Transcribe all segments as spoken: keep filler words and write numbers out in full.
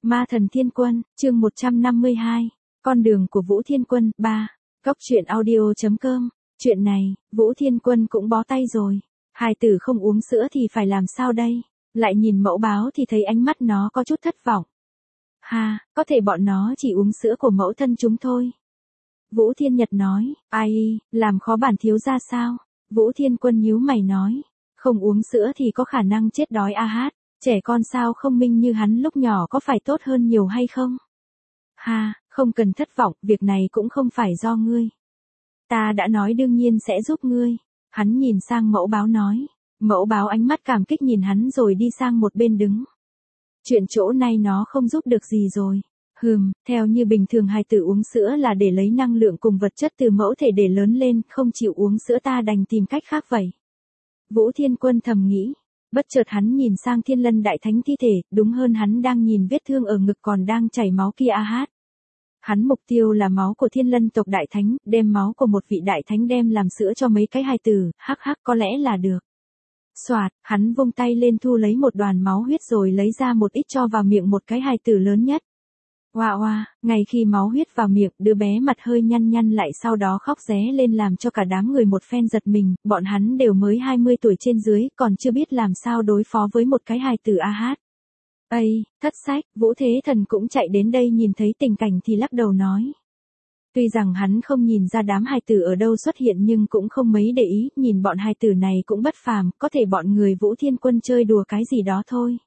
Ma thần thiên quân, chương một trăm năm mươi hai, con đường của Vũ Thiên Quân, ba, Cốc truyện audio chấm com, chuyện này, Vũ Thiên Quân cũng bó tay rồi, hài tử không uống sữa thì phải làm sao đây, lại nhìn mẫu báo thì thấy ánh mắt nó có chút thất vọng. Ha, có thể bọn nó chỉ uống sữa của mẫu thân chúng thôi. Vũ Thiên Nhật nói, ai, làm khó bản thiếu ra sao? Vũ Thiên Quân nhíu mày nói, không uống sữa thì có khả năng chết đói a hát, trẻ con sao không minh như hắn lúc nhỏ có phải tốt hơn nhiều hay không? Ha, không cần thất vọng, việc này cũng không phải do ngươi. Ta đã nói đương nhiên sẽ giúp ngươi. Hắn nhìn sang mẫu báo nói, mẫu báo ánh mắt cảm kích nhìn hắn rồi đi sang một bên đứng. Chuyện chỗ này nó không giúp được gì rồi. Hừm, theo như bình thường hài tử uống sữa là để lấy năng lượng cùng vật chất từ mẫu thể để lớn lên, không chịu uống sữa ta đành tìm cách khác vậy. Vũ Thiên Quân thầm nghĩ, bất chợt hắn nhìn sang Thiên Lân Đại Thánh thi thể, đúng hơn hắn đang nhìn vết thương ở ngực còn đang chảy máu kia a hát. Hắn mục tiêu là máu của Thiên Lân tộc Đại Thánh, đem máu của một vị Đại Thánh đem làm sữa cho mấy cái hài tử, hắc hắc có lẽ là được. Soạt, hắn vung tay lên thu lấy một đoàn máu huyết rồi lấy ra một ít cho vào miệng một cái hài tử lớn nhất. Oa oa, ngay khi máu huyết vào miệng, đứa bé mặt hơi nhăn nhăn lại sau đó khóc ré lên làm cho cả đám người một phen giật mình, bọn hắn đều mới hai mươi tuổi trên dưới, còn chưa biết làm sao đối phó với một cái hài tử a hát. Ây, thất sách, Vũ Thế Thần cũng chạy đến đây nhìn thấy tình cảnh thì lắc đầu nói. Tuy rằng hắn không nhìn ra đám hài tử ở đâu xuất hiện nhưng cũng không mấy để ý, nhìn bọn hài tử này cũng bất phàm, có thể bọn người Vũ Thiên Quân chơi đùa cái gì đó thôi.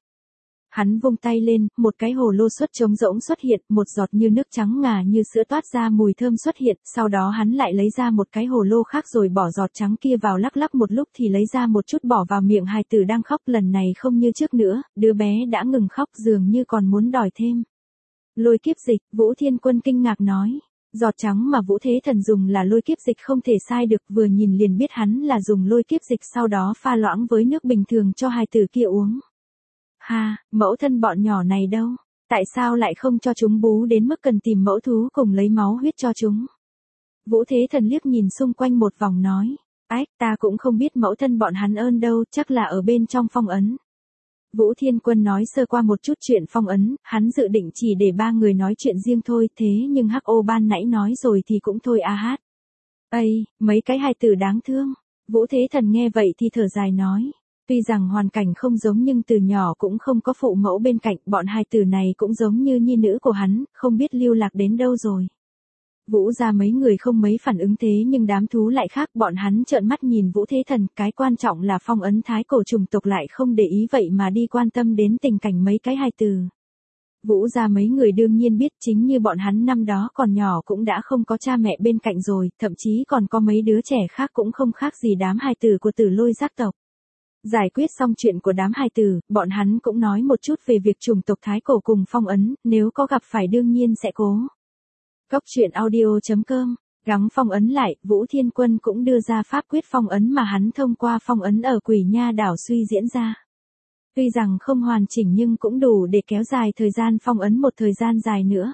Hắn vung tay lên, một cái hồ lô xuất trống rỗng xuất hiện, một giọt như nước trắng ngà như sữa toát ra mùi thơm xuất hiện, sau đó hắn lại lấy ra một cái hồ lô khác rồi bỏ giọt trắng kia vào lắc lắc một lúc thì lấy ra một chút bỏ vào miệng hài tử đang khóc, lần này không như trước nữa, đứa bé đã ngừng khóc dường như còn muốn đòi thêm. Lôi kiếp dịch, Vũ Thiên Quân kinh ngạc nói. Giọt trắng mà Vũ Thế Thần dùng là lôi kiếp dịch không thể sai được, vừa nhìn liền biết hắn là dùng lôi kiếp dịch sau đó pha loãng với nước bình thường cho hài tử kia uống. Ha, mẫu thân bọn nhỏ này đâu? Tại sao lại không cho chúng bú đến mức cần tìm mẫu thú cùng lấy máu huyết cho chúng? Vũ Thế Thần liếc nhìn xung quanh một vòng nói, ách, ta cũng không biết mẫu thân bọn hắn ơn đâu, chắc là ở bên trong phong ấn. Vũ Thiên Quân nói sơ qua một chút chuyện phong ấn, hắn dự định chỉ để ba người nói chuyện riêng thôi, thế nhưng Hắc Ô ban nãy nói rồi thì cũng thôi a hát. Ây, mấy cái hài tử đáng thương. Vũ Thế Thần nghe vậy thì thở dài nói. Tuy rằng hoàn cảnh không giống nhưng từ nhỏ cũng không có phụ mẫu bên cạnh, bọn hài tử này cũng giống như nhi nữ của hắn, không biết lưu lạc đến đâu rồi. Vũ ra mấy người không mấy phản ứng thế nhưng đám thú lại khác, bọn hắn trợn mắt nhìn Vũ Thế Thần, cái quan trọng là phong ấn thái cổ chủng tộc lại không để ý vậy mà đi quan tâm đến tình cảnh mấy cái hài tử. Vũ ra mấy người đương nhiên biết chính như bọn hắn năm đó còn nhỏ cũng đã không có cha mẹ bên cạnh rồi, thậm chí còn có mấy đứa trẻ khác cũng không khác gì đám hài tử của Tử Lôi giác tộc. Giải quyết xong chuyện của đám hài tử, bọn hắn cũng nói một chút về việc chủng tộc thái cổ cùng phong ấn, nếu có gặp phải đương nhiên sẽ cố. Cốc truyện audio chấm com, gắng phong ấn lại, Vũ Thiên Quân cũng đưa ra pháp quyết phong ấn mà hắn thông qua phong ấn ở Quỷ Nha đảo suy diễn ra. Tuy rằng không hoàn chỉnh nhưng cũng đủ để kéo dài thời gian phong ấn một thời gian dài nữa.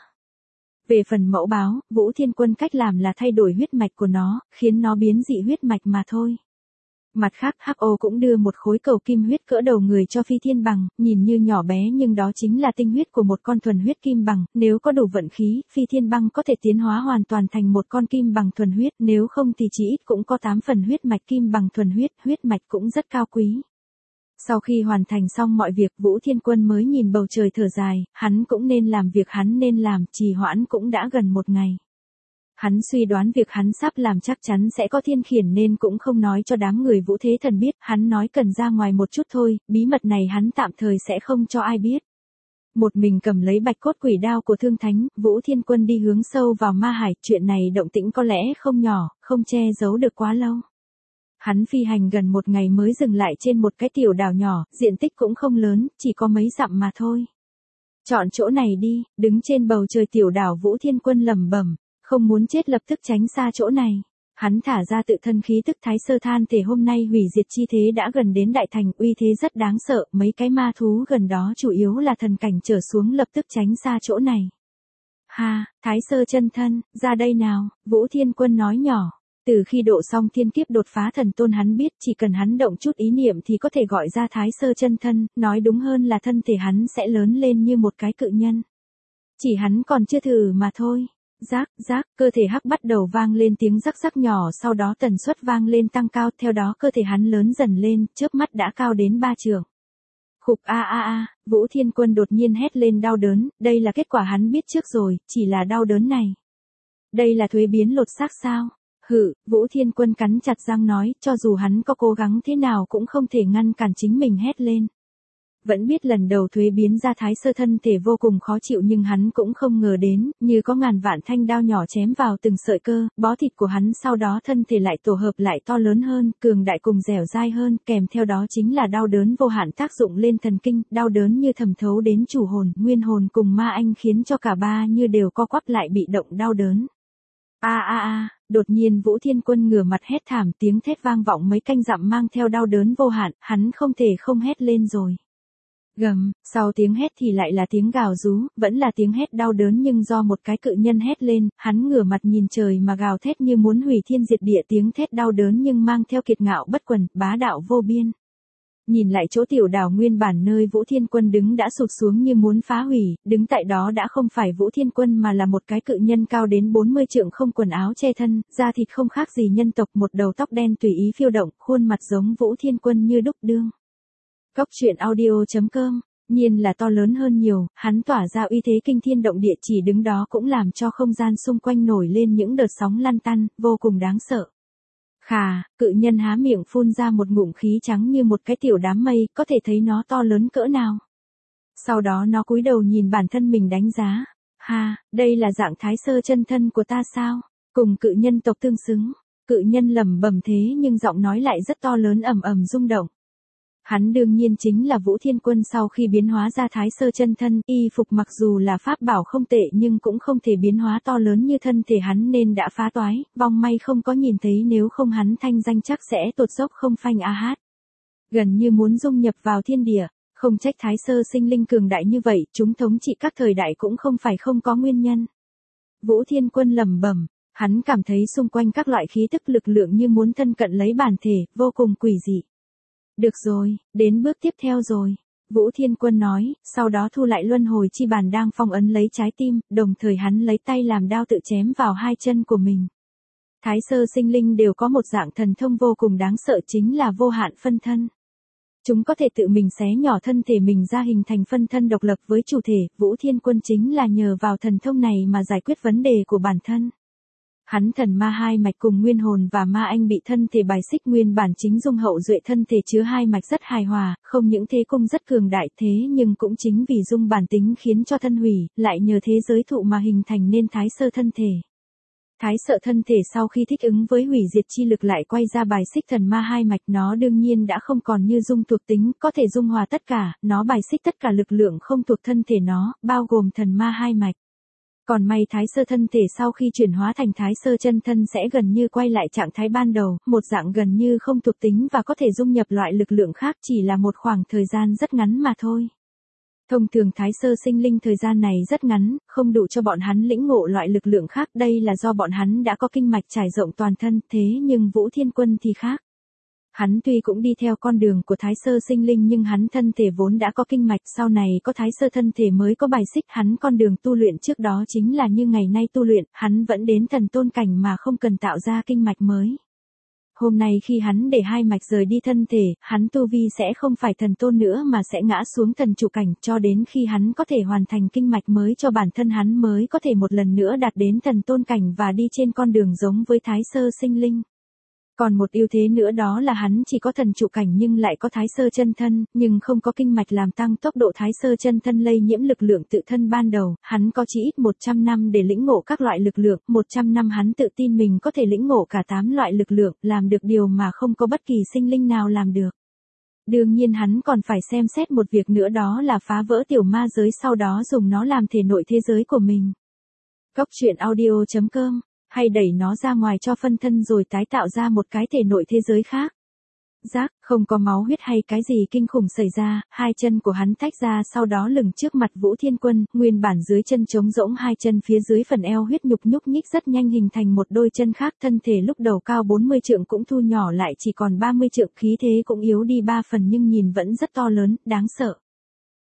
Về phần mẫu báo, Vũ Thiên Quân cách làm là thay đổi huyết mạch của nó, khiến nó biến dị huyết mạch mà thôi. Mặt khác Hắc Ô cũng đưa một khối cầu kim huyết cỡ đầu người cho Phi Thiên Bằng, nhìn như nhỏ bé nhưng đó chính là tinh huyết của một con thuần huyết kim bằng, nếu có đủ vận khí, Phi Thiên Băng có thể tiến hóa hoàn toàn thành một con kim bằng thuần huyết, nếu không thì chỉ ít cũng có tám phần huyết mạch kim bằng thuần huyết, huyết mạch cũng rất cao quý. Sau khi hoàn thành xong mọi việc, Vũ Thiên Quân mới nhìn bầu trời thở dài, hắn cũng nên làm việc hắn nên làm, trì hoãn cũng đã gần một ngày. Hắn suy đoán việc hắn sắp làm chắc chắn sẽ có thiên khiển nên cũng không nói cho đám người Vũ Thế Thần biết, hắn nói cần ra ngoài một chút thôi, bí mật này hắn tạm thời sẽ không cho ai biết. Một mình cầm lấy bạch cốt quỷ đao của Thương Thánh, Vũ Thiên Quân đi hướng sâu vào ma hải, chuyện này động tĩnh có lẽ không nhỏ, không che giấu được quá lâu. Hắn phi hành gần một ngày mới dừng lại trên một cái tiểu đảo nhỏ, diện tích cũng không lớn, chỉ có mấy dặm mà thôi. Chọn chỗ này đi, đứng trên bầu trời tiểu đảo Vũ Thiên Quân lẩm bẩm. Không muốn chết lập tức tránh xa chỗ này. Hắn thả ra tự thân khí tức thái sơ than thể hôm nay hủy diệt chi thế đã gần đến đại thành, uy thế rất đáng sợ, mấy cái ma thú gần đó chủ yếu là thần cảnh trở xuống lập tức tránh xa chỗ này. Ha, thái sơ chân thân, ra đây nào, Vũ Thiên Quân nói nhỏ. Từ khi độ xong thiên kiếp đột phá thần tôn hắn biết chỉ cần hắn động chút ý niệm thì có thể gọi ra thái sơ chân thân, nói đúng hơn là thân thể hắn sẽ lớn lên như một cái cự nhân. Chỉ hắn còn chưa thử mà thôi. Rác, rác, cơ thể hắc bắt đầu vang lên tiếng rắc rắc nhỏ, sau đó tần suất vang lên tăng cao, theo đó cơ thể hắn lớn dần lên, chớp mắt đã cao đến ba trượng. Khục a a a, Vũ Thiên Quân đột nhiên hét lên đau đớn, đây là kết quả hắn biết trước rồi, chỉ là đau đớn này. Đây là thuế biến lột xác sao? Hự, Vũ Thiên Quân cắn chặt răng nói, cho dù hắn có cố gắng thế nào cũng không thể ngăn cản chính mình hét lên. Vẫn biết lần đầu thuế biến ra thái sơ thân thể vô cùng khó chịu nhưng hắn cũng không ngờ đến, như có ngàn vạn thanh đao nhỏ chém vào từng sợi cơ, bó thịt của hắn sau đó thân thể lại tổ hợp lại to lớn hơn, cường đại cùng dẻo dai hơn, kèm theo đó chính là đau đớn vô hạn tác dụng lên thần kinh, đau đớn như thẩm thấu đến chủ hồn, nguyên hồn cùng ma anh khiến cho cả ba như đều co quắp lại bị động đau đớn. A a a, đột nhiên Vũ Thiên Quân ngửa mặt hét thảm, tiếng thét vang vọng mấy canh dặm mang theo đau đớn vô hạn, hắn không thể không hét lên rồi. Gầm, sau tiếng hét thì lại là tiếng gào rú, vẫn là tiếng hét đau đớn nhưng do một cái cự nhân hét lên, hắn ngửa mặt nhìn trời mà gào thét như muốn hủy thiên diệt địa, tiếng thét đau đớn nhưng mang theo kiệt ngạo bất quần, bá đạo vô biên. Nhìn lại chỗ tiểu đảo nguyên bản nơi Vũ Thiên Quân đứng đã sụp xuống như muốn phá hủy, đứng tại đó đã không phải Vũ Thiên Quân mà là một cái cự nhân cao đến bốn mươi trượng không quần áo che thân, da thịt không khác gì nhân tộc, một đầu tóc đen tùy ý phiêu động, khuôn mặt giống Vũ Thiên Quân như đúc đương. Cốc truyện audio chấm com, nhiên là to lớn hơn nhiều, hắn tỏa ra uy thế kinh thiên động địa, chỉ đứng đó cũng làm cho không gian xung quanh nổi lên những đợt sóng lăn tăn, vô cùng đáng sợ. Khà, cự nhân há miệng phun ra một ngụm khí trắng như một cái tiểu đám mây, có thể thấy nó to lớn cỡ nào. Sau đó nó cúi đầu nhìn bản thân mình đánh giá. Ha, đây là dạng thái sơ chân thân của ta sao? Cùng cự nhân tộc tương xứng. Cự nhân lẩm bẩm thế nhưng giọng nói lại rất to lớn ầm ầm rung động. Hắn đương nhiên chính là Vũ Thiên Quân sau khi biến hóa ra thái sơ chân thân, y phục mặc dù là pháp bảo không tệ nhưng cũng không thể biến hóa to lớn như thân thể hắn nên đã phá toái, vong may không có nhìn thấy nếu không hắn thanh danh chắc sẽ tụt dốc không phanh a hát. Gần như muốn dung nhập vào thiên địa, không trách thái sơ sinh linh cường đại như vậy, chúng thống trị các thời đại cũng không phải không có nguyên nhân. Vũ Thiên Quân lẩm bẩm, hắn cảm thấy xung quanh các loại khí tức lực lượng như muốn thân cận lấy bản thể, vô cùng quỷ dị. Được rồi, đến bước tiếp theo rồi. Vũ Thiên Quân nói, sau đó thu lại luân hồi chi bàn đang phong ấn lấy trái tim, đồng thời hắn lấy tay làm đao tự chém vào hai chân của mình. Thái sơ sinh linh đều có một dạng thần thông vô cùng đáng sợ chính là vô hạn phân thân. Chúng có thể tự mình xé nhỏ thân thể mình ra hình thành phân thân độc lập với chủ thể, Vũ Thiên Quân chính là nhờ vào thần thông này mà giải quyết vấn đề của bản thân. Hắn thần ma hai mạch cùng nguyên hồn và ma anh bị thân thể bài xích, nguyên bản chính dung hậu duệ thân thể chứa hai mạch rất hài hòa, không những thế cung rất cường đại thế nhưng cũng chính vì dung bản tính khiến cho thân hủy, lại nhờ thế giới thụ mà hình thành nên thái sơ thân thể. Thái sợ thân thể sau khi thích ứng với hủy diệt chi lực lại quay ra bài xích thần ma hai mạch, nó đương nhiên đã không còn như dung thuộc tính, có thể dung hòa tất cả, nó bài xích tất cả lực lượng không thuộc thân thể nó, bao gồm thần ma hai mạch. Còn may thái sơ thân thể sau khi chuyển hóa thành thái sơ chân thân sẽ gần như quay lại trạng thái ban đầu, một dạng gần như không thuộc tính và có thể dung nhập loại lực lượng khác, chỉ là một khoảng thời gian rất ngắn mà thôi. Thông thường thái sơ sinh linh thời gian này rất ngắn, không đủ cho bọn hắn lĩnh ngộ loại lực lượng khác, đây là do bọn hắn đã có kinh mạch trải rộng toàn thân, thế nhưng Vũ Thiên Quân thì khác. Hắn tuy cũng đi theo con đường của thái sơ sinh linh nhưng hắn thân thể vốn đã có kinh mạch, sau này có thái sơ thân thể mới có bài xích, hắn con đường tu luyện trước đó chính là như ngày nay tu luyện, hắn vẫn đến thần tôn cảnh mà không cần tạo ra kinh mạch mới. Hôm nay khi hắn để hai mạch rời đi thân thể, hắn tu vi sẽ không phải thần tôn nữa mà sẽ ngã xuống thần trụ cảnh, cho đến khi hắn có thể hoàn thành kinh mạch mới cho bản thân hắn mới có thể một lần nữa đạt đến thần tôn cảnh và đi trên con đường giống với thái sơ sinh linh. Còn một ưu thế nữa đó là hắn chỉ có thần trụ cảnh nhưng lại có thái sơ chân thân, nhưng không có kinh mạch làm tăng tốc độ thái sơ chân thân lây nhiễm lực lượng tự thân ban đầu, hắn có chỉ ít một trăm năm để lĩnh ngộ các loại lực lượng, một trăm năm hắn tự tin mình có thể lĩnh ngộ cả tám loại lực lượng, làm được điều mà không có bất kỳ sinh linh nào làm được. Đương nhiên hắn còn phải xem xét một việc nữa đó là phá vỡ tiểu ma giới sau đó dùng nó làm thể nội thế giới của mình. Cốc truyện audio chấm com hay đẩy nó ra ngoài cho phân thân rồi tái tạo ra một cái thể nội thế giới khác. Giác, không có máu huyết hay cái gì kinh khủng xảy ra, hai chân của hắn tách ra sau đó lửng trước mặt Vũ Thiên Quân, nguyên bản dưới chân trống rỗng, hai chân phía dưới phần eo huyết nhục nhúc nhích rất nhanh hình thành một đôi chân khác, thân thể lúc đầu cao bốn mươi trượng cũng thu nhỏ lại chỉ còn ba mươi trượng, khí thế cũng yếu đi ba phần nhưng nhìn vẫn rất to lớn, đáng sợ.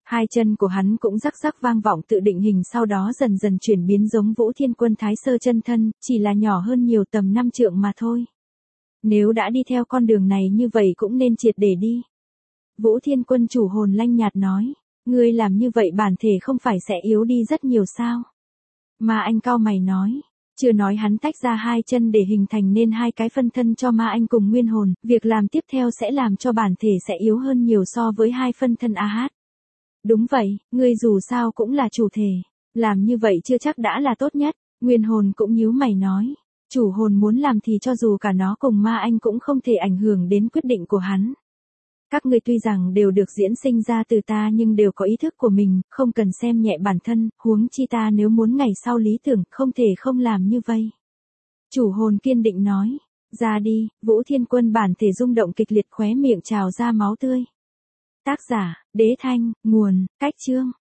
Hai chân của hắn cũng rắc rắc vang vọng tự định hình, sau đó dần dần chuyển biến giống Vũ Thiên Quân Thái Sơ chân thân, chỉ là nhỏ hơn nhiều, tầm năm trượng mà thôi. Nếu đã đi theo con đường này như vậy cũng nên triệt để đi. Vũ Thiên Quân chủ hồn lanh nhạt nói, ngươi làm như vậy bản thể không phải sẽ yếu đi rất nhiều sao? Ma Anh cau mày nói, chưa nói hắn tách ra hai chân để hình thành nên hai cái phân thân cho Ma Anh cùng nguyên hồn, việc làm tiếp theo sẽ làm cho bản thể sẽ yếu hơn nhiều so với hai phân thân a hát. Đúng vậy, ngươi dù sao cũng là chủ thể, làm như vậy chưa chắc đã là tốt nhất. Nguyên hồn cũng nhíu mày nói, chủ hồn muốn làm thì cho dù cả nó cùng Ma Anh cũng không thể ảnh hưởng đến quyết định của hắn. Các ngươi tuy rằng đều được diễn sinh ra từ ta nhưng đều có ý thức của mình, không cần xem nhẹ bản thân, huống chi ta nếu muốn ngày sau lý tưởng, không thể không làm như vậy. Chủ hồn kiên định nói, ra đi. Vũ Thiên Quân bản thể rung động kịch liệt, khóe miệng trào ra máu tươi. Tác giả, Đế Thanh, nguồn, Cách Chương.